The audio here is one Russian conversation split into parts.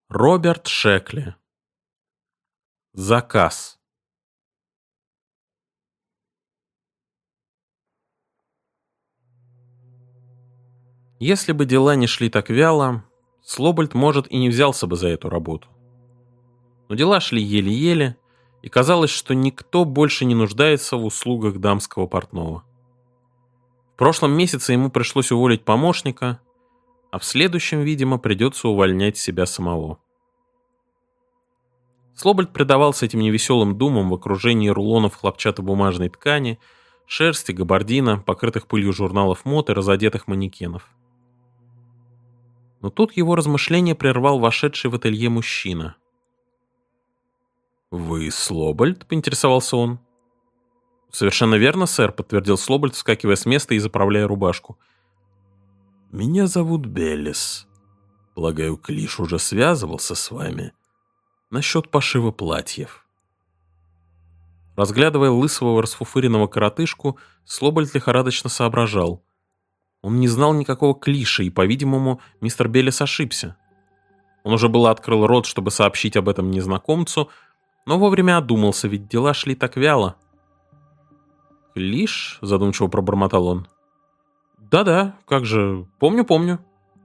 Роберт Шекли. Заказ. Если бы дела не шли так вяло, Слобольд, может, и не взялся бы за эту работу. Но дела шли еле-еле, и казалось, что никто больше не нуждается в услугах дамского портного. В прошлом месяце ему пришлось уволить помощника, а в следующем, видимо, придется увольнять себя самого. Слобольд предавался этим невеселым думам в окружении рулонов хлопчатобумажной ткани, шерсти, габардина, покрытых пылью журналов мод и разодетых манекенов. Но тут его размышления прервал вошедший в ателье мужчина. «Вы Слобольд?» — поинтересовался он. «Совершенно верно, сэр», — подтвердил Слобольд, вскакивая с места и заправляя рубашку. «Меня зовут Беллис. Полагаю, Клиш уже связывался с вами насчет пошива платьев». Разглядывая лысого расфуфыренного коротышку, Слобольд лихорадочно соображал. Он не знал никакого Клиша, и, по-видимому, мистер Беллис ошибся. Он уже было открыл рот, чтобы сообщить об этом незнакомцу, но вовремя одумался, ведь дела шли так вяло. «Клиш?» — задумчиво пробормотал он. «Да-да, как же, помню».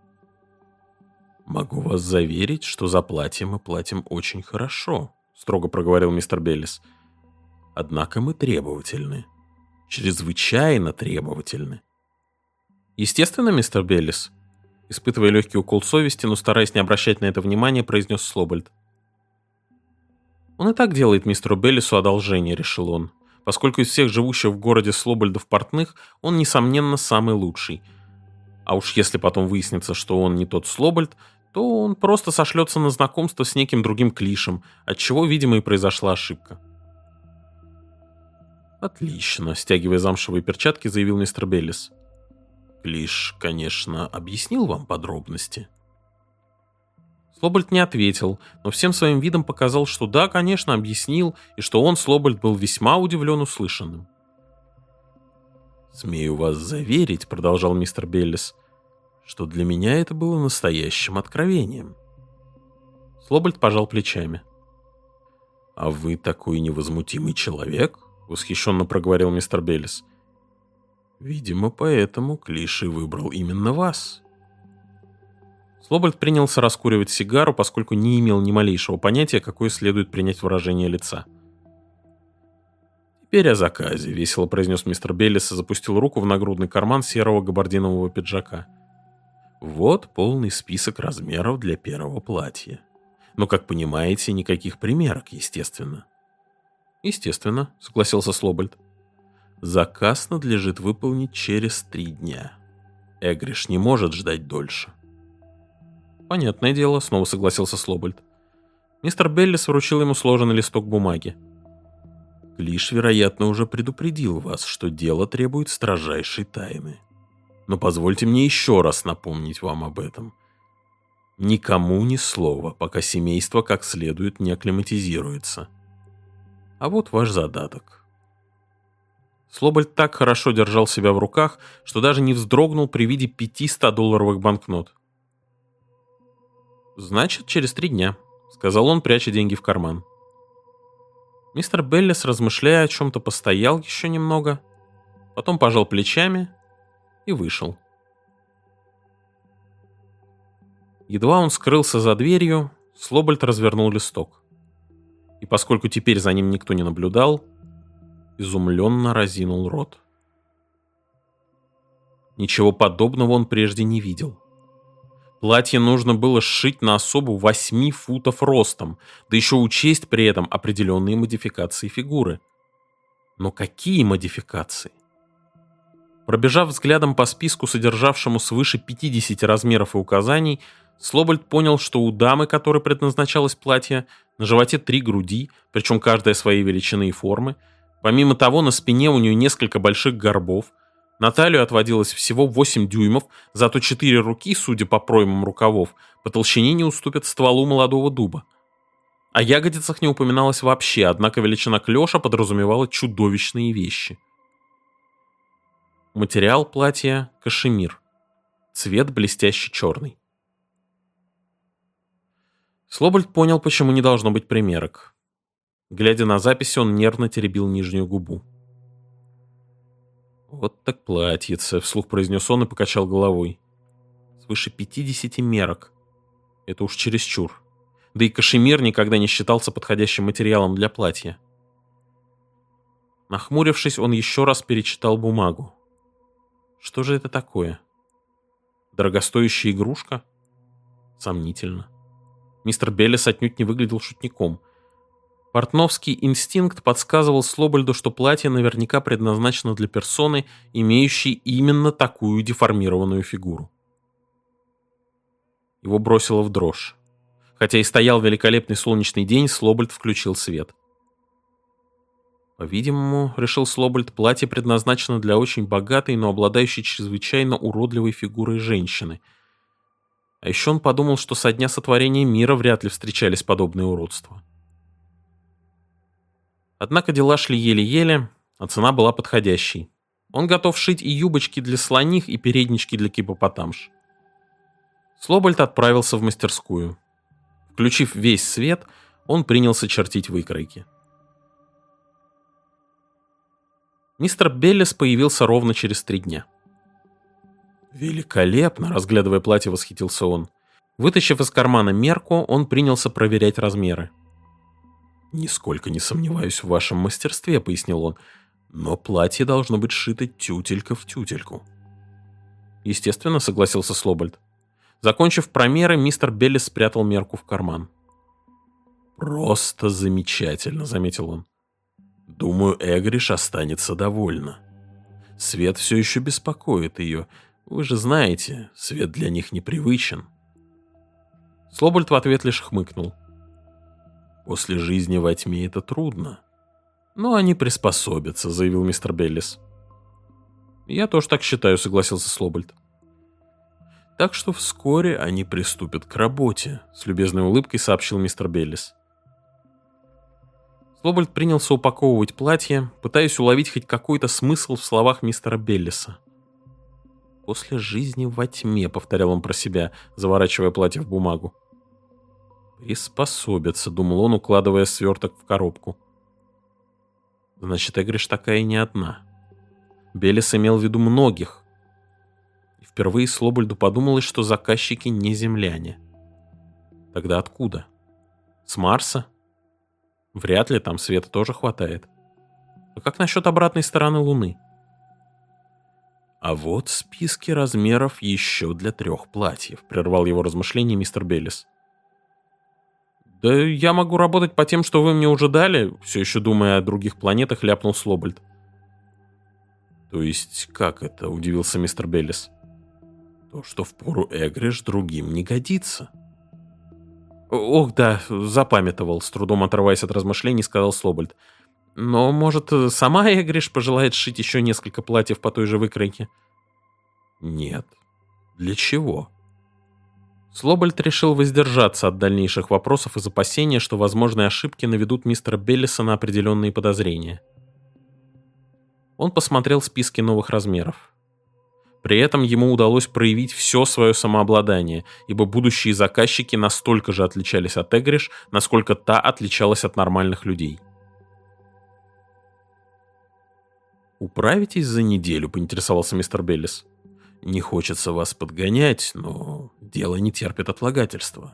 «Могу вас заверить, что за платье мы платим очень хорошо», — строго проговорил мистер Беллис. «Однако мы требовательны. Чрезвычайно требовательны». «Естественно, мистер Беллис», — испытывая легкий укол совести, но стараясь не обращать на это внимания, произнес Слобольд. «Он и так делает мистеру Беллису одолжение», — решил он, поскольку из всех живущих в городе Слобольдов портных он, несомненно, самый лучший. А уж если потом выяснится, что он не тот Слобольд, то он просто сошлется на знакомство с неким другим Клишем, отчего, видимо, и произошла ошибка. «Отлично», — стягивая замшевые перчатки, заявил мистер Беллис. «Клиш, конечно, объяснил вам подробности». Слобольд не ответил, но всем своим видом показал, что да, конечно, объяснил, и что он, Слобольд, был весьма удивлен услышанным. «Смею вас заверить», — продолжал мистер Беллис, «что для меня это было настоящим откровением». Слобольд пожал плечами. «А вы такой невозмутимый человек?» — восхищенно проговорил мистер Беллис. «Видимо, поэтому Клиш и выбрал именно вас». Слобольд принялся раскуривать сигару, поскольку не имел ни малейшего понятия, какое следует принять выражение лица. «Теперь о заказе», — весело произнес мистер Беллис и запустил руку в нагрудный карман серого габардинового пиджака. «Вот полный список размеров для первого платья. Но, как понимаете, никаких примерок, естественно». «Естественно», — согласился Слобольд. «Заказ надлежит выполнить через 3 дня. Эгриш не может ждать дольше». «Понятное дело», — снова согласился Слобольд. Мистер Беллис вручил ему сложенный листок бумаги. «Клиш, вероятно, уже предупредил вас, что дело требует строжайшей тайны. Но позвольте мне еще раз напомнить вам об этом. Никому ни слова, пока семейство как следует не акклиматизируется. А вот ваш задаток». Слобольд так хорошо держал себя в руках, что даже не вздрогнул при виде 5 100-долларовых банкнот. «Значит, через 3 дня», — сказал он, пряча деньги в карман. Мистер Беллис, размышляя о чем-то, постоял еще немного, потом пожал плечами и вышел. Едва он скрылся за дверью, Слобольд развернул листок. И поскольку теперь за ним никто не наблюдал, изумленно разинул рот. Ничего подобного он прежде не видел. Платье нужно было сшить на особу 8 футов ростом, да еще учесть при этом определенные модификации фигуры. Но какие модификации? Пробежав взглядом по списку, содержавшему свыше 50 размеров и указаний, Слобольд понял, что у дамы, которой предназначалось платье, на животе 3 груди, причем каждая своей величины и формы. Помимо того, на спине у нее несколько больших горбов. На талию отводилось всего 8 дюймов, зато 4 руки, судя по проймам рукавов, по толщине не уступят стволу молодого дуба. О ягодицах не упоминалось вообще, однако величина клёша подразумевала чудовищные вещи. Материал платья – кашемир. Цвет блестящий черный. Слобольд понял, почему не должно быть примерок. Глядя на записи, он нервно теребил нижнюю губу. «Вот так платьице», — вслух произнес он и покачал головой. «Свыше 50 мерок. Это уж чересчур. Да и кашемир никогда не считался подходящим материалом для платья». Нахмурившись, он еще раз перечитал бумагу. Что же это такое? Дорогостоящая игрушка? Сомнительно. Мистер Беллис отнюдь не выглядел шутником. Портновский инстинкт подсказывал Слобольду, что платье наверняка предназначено для персоны, имеющей именно такую деформированную фигуру. Его бросило в дрожь. Хотя и стоял великолепный солнечный день, Слобольд включил свет. По-видимому, решил Слобольд, платье предназначено для очень богатой, но обладающей чрезвычайно уродливой фигурой женщины. А еще он подумал, что со дня сотворения мира вряд ли встречались подобные уродства. Однако дела шли еле-еле, а цена была подходящей. Он готов шить и юбочки для слоних, и переднички для гиппопотамш. Слобольд отправился в мастерскую. Включив весь свет, он принялся чертить выкройки. Мистер Беллис появился ровно через 3 дня. «Великолепно!» — разглядывая платье, восхитился он. Вытащив из кармана мерку, он принялся проверять размеры. «Нисколько не сомневаюсь в вашем мастерстве», — пояснил он, «но платье должно быть сшито тютелька в тютельку». «Естественно», — согласился Слобольд. Закончив промеры, мистер Беллис спрятал мерку в карман. «Просто замечательно», — заметил он. «Думаю, Эгриш останется довольна. Свет все еще беспокоит ее. Вы же знаете, свет для них непривычен». Слобольд в ответ лишь хмыкнул. «После жизни во тьме это трудно. Но они приспособятся», — заявил мистер Беллис. «Я тоже так считаю», — согласился Слобольд. «Так что вскоре они приступят к работе», — с любезной улыбкой сообщил мистер Беллис. Слобольд принялся упаковывать платье, пытаясь уловить хоть какой-то смысл в словах мистера Беллиса. «После жизни во тьме», — повторял он про себя, заворачивая платье в бумагу. «Приспособятся», — думал он, укладывая сверток в коробку. «Значит, Эгриш такая не одна. Беллис имел в виду многих». И впервые Слобольду подумалось, что заказчики не земляне. Тогда откуда? С Марса? Вряд ли, там света тоже хватает. А как насчет обратной стороны Луны? «А вот списки размеров еще для 3 платьев», — прервал его размышления мистер Беллис. «Да я могу работать по тем, что вы мне уже дали», — все еще думая о других планетах, ляпнул Слобольд. «То есть как это?» — удивился мистер Беллис. «То, что впору Эгриш, другим не годится». «Ох, да, запамятовал», — с трудом отрываясь от размышлений, сказал Слобольд. «Но, может, сама Эгриш пожелает сшить еще несколько платьев по той же выкройке?» «Нет. Для чего?» Слобольд решил воздержаться от дальнейших вопросов из опасения, что возможные ошибки наведут мистера Беллиса на определенные подозрения. Он посмотрел списки новых размеров. При этом ему удалось проявить все свое самообладание, ибо будущие заказчики настолько же отличались от Эгриш, насколько та отличалась от нормальных людей. «Управитесь за неделю?» — поинтересовался мистер Беллис. «Не хочется вас подгонять, но дело не терпит отлагательства».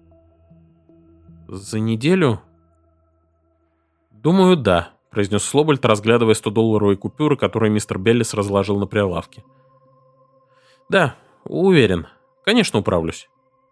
«За неделю?» «Думаю, да», — произнес Слобольд, разглядывая 100-долларовые купюры, которые мистер Беллис разложил на прилавке. «Да, уверен. Конечно, управлюсь».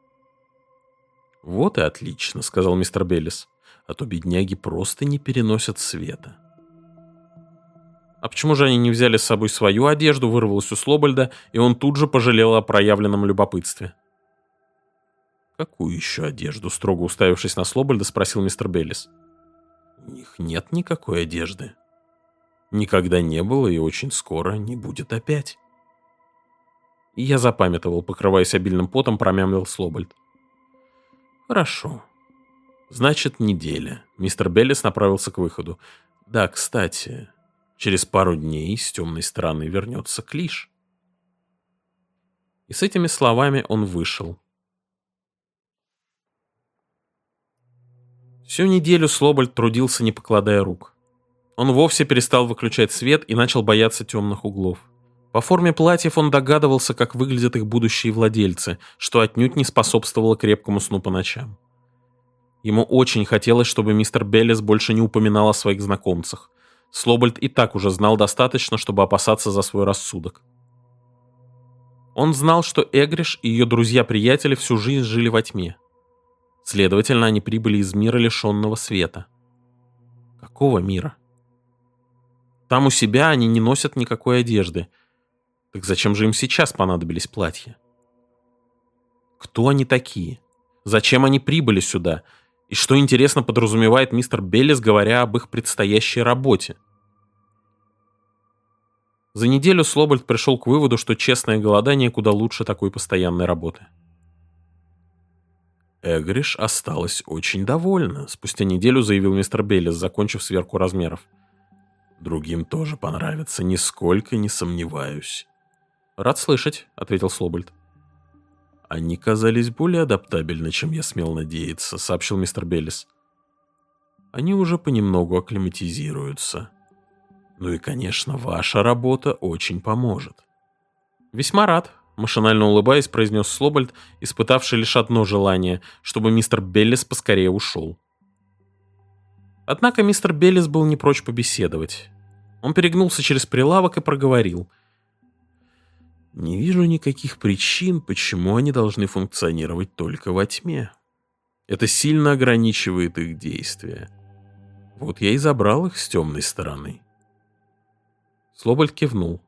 «Вот и отлично», — сказал мистер Беллис. «А то бедняги просто не переносят света». «А почему же они не взяли с собой свою одежду?» — вырвалось у Слобольда, и он тут же пожалел о проявленном любопытстве. «Какую еще одежду?» — строго уставившись на Слобольда, спросил мистер Беллис. «У них нет никакой одежды. Никогда не было и очень скоро не будет опять». И я запамятовал, покрываясь обильным потом, промямлил Слобольд. «Хорошо. Значит, неделя». Мистер Беллис направился к выходу. «Да, кстати, через пару дней с темной стороны вернется Клиш». И с этими словами он вышел. Всю неделю Слобольд трудился, не покладая рук. Он вовсе перестал выключать свет и начал бояться темных углов. По форме платьев он догадывался, как выглядят их будущие владельцы, что отнюдь не способствовало крепкому сну по ночам. Ему очень хотелось, чтобы мистер Беллис больше не упоминал о своих знакомцах. Слобольд и так уже знал достаточно, чтобы опасаться за свой рассудок. Он знал, что Эгриш и ее друзья-приятели всю жизнь жили во тьме. Следовательно, они прибыли из мира, лишенного света. Какого мира? Там у себя они не носят никакой одежды. Так зачем же им сейчас понадобились платья? Кто они такие? Зачем они прибыли сюда? И что, интересно, подразумевает мистер Беллис, говоря об их предстоящей работе? За неделю Слобольд пришел к выводу, что честное голодание куда лучше такой постоянной работы. Эгриш осталась очень довольна, спустя неделю заявил мистер Беллис, закончив сверку размеров. Другим тоже понравится, нисколько не сомневаюсь. Рад слышать, ответил Слобольд. Они казались более адаптабельны, чем я смел надеяться, сообщил мистер Беллис. Они уже понемногу акклиматизируются. Ну и, конечно, ваша работа очень поможет. Весьма рад, машинально улыбаясь, произнес Слобольд, испытавший лишь одно желание, чтобы мистер Беллис поскорее ушел. Однако мистер Беллис был не прочь побеседовать. Он перегнулся через прилавок и проговорил. «Не вижу никаких причин, почему они должны функционировать только во тьме. Это сильно ограничивает их действия. Вот я и забрал их с темной стороны». Слобольд кивнул.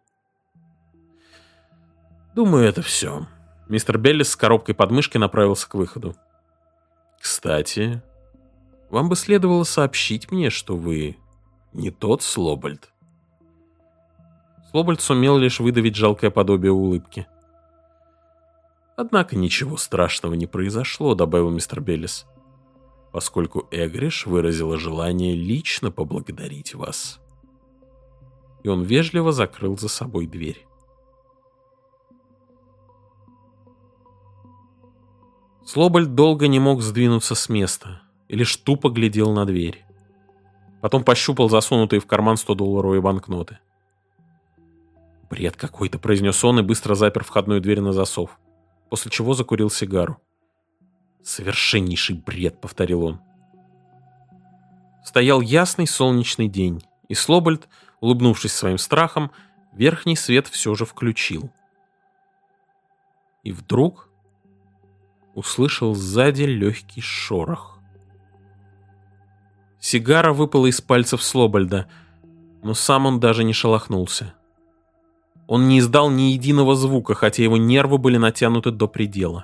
«Думаю, это все». Мистер Беллис с коробкой под мышкой направился к выходу. «Кстати, вам бы следовало сообщить мне, что вы не тот Слобольд». Слобольд сумел лишь выдавить жалкое подобие улыбки. «Однако ничего страшного не произошло», — добавил мистер Беллис, «поскольку Эгриш выразила желание лично поблагодарить вас». И он вежливо закрыл за собой дверь. Слобольд долго не мог сдвинуться с места и лишь тупо глядел на дверь. Потом пощупал засунутые в карман 100-долларовые банкноты. «Бред какой-то», — произнес он и быстро запер входную дверь на засов, после чего закурил сигару. «Совершеннейший бред», — повторил он. Стоял ясный солнечный день, и Слобольд, улыбнувшись своим страхом, верхний свет все же включил. И вдруг услышал сзади легкий шорох. Сигара выпала из пальцев Слобольда, но сам он даже не шелохнулся. Он не издал ни единого звука, хотя его нервы были натянуты до предела.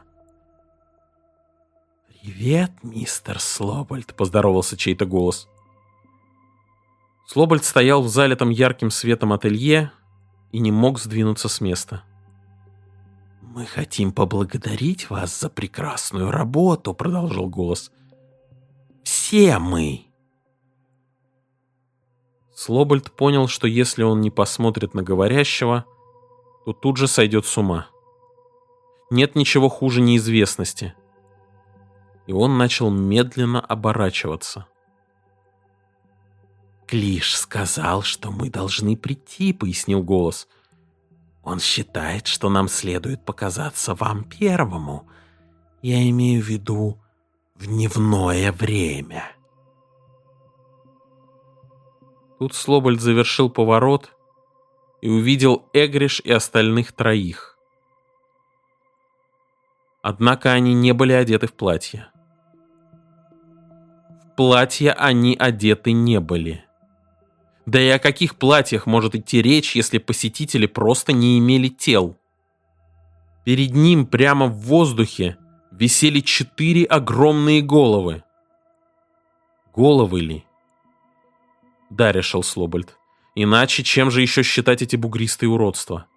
«Привет, мистер Слобольд», — поздоровался чей-то голос. Слобольд стоял в залитом ярким светом ателье и не мог сдвинуться с места. «Мы хотим поблагодарить вас за прекрасную работу», — продолжал голос. «Все мы». Слобольд понял, что если он не посмотрит на говорящего, то тут же сойдет с ума. Нет ничего хуже неизвестности. И он начал медленно оборачиваться. «Клиш сказал, что мы должны прийти», — пояснил голос. «Он считает, что нам следует показаться вам первому. Я имею в виду в дневное время». Тут Слобольд завершил поворот и увидел Эгриш и остальных троих. Однако они не были одеты в платья. В платья они одеты не были. Да и о каких платьях может идти речь, если посетители просто не имели тел? Перед ним прямо в воздухе висели 4 огромные головы. Головы ли? Да, решил Слобольд. Иначе чем же еще считать эти бугристые уродства?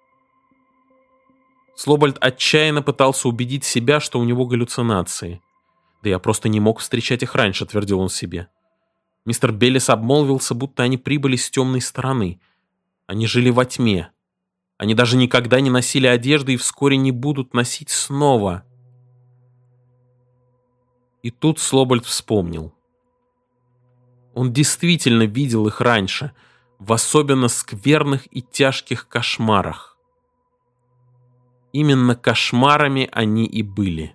Слобольд отчаянно пытался убедить себя, что у него галлюцинации. Да я просто не мог встречать их раньше, твердил он себе. Мистер Беллис обмолвился, будто они прибыли с темной стороны. Они жили во тьме. Они даже никогда не носили одежды и вскоре не будут носить снова. И тут Слобольд вспомнил. Он действительно видел их раньше, в особенно скверных и тяжких кошмарах. Именно кошмарами они и были.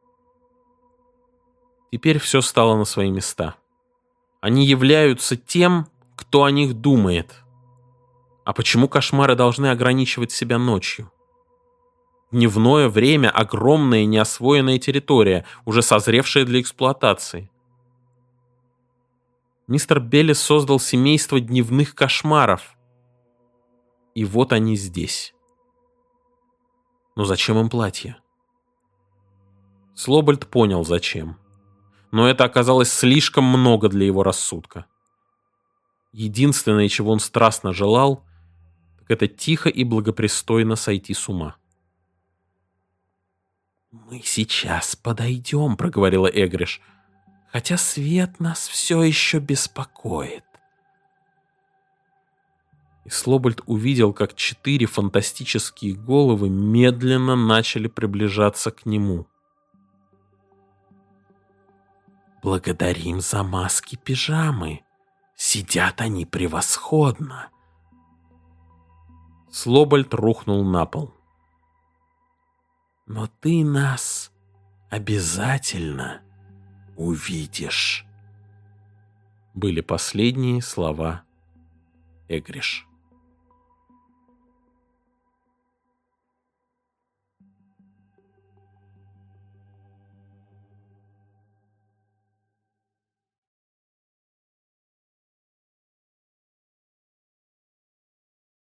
Теперь все стало на свои места. Они являются тем, кто о них думает. А почему кошмары должны ограничивать себя ночью? Дневное время — огромная неосвоенная территория, уже созревшая для эксплуатации. Мистер Беллис создал семейство дневных кошмаров. И вот они здесь. Но зачем им платье? Слобольд понял, зачем. Но это оказалось слишком много для его рассудка. Единственное, чего он страстно желал, так это тихо и благопристойно сойти с ума. «Мы сейчас подойдем», — проговорила Эгриш, «хотя свет нас все еще беспокоит». И Слобольд увидел, как 4 фантастические головы медленно начали приближаться к нему. «Благодарим за маски пижамы. Сидят они превосходно». Слобольд рухнул на пол. «Но ты нас обязательно увидишь», были последние слова Эгриш.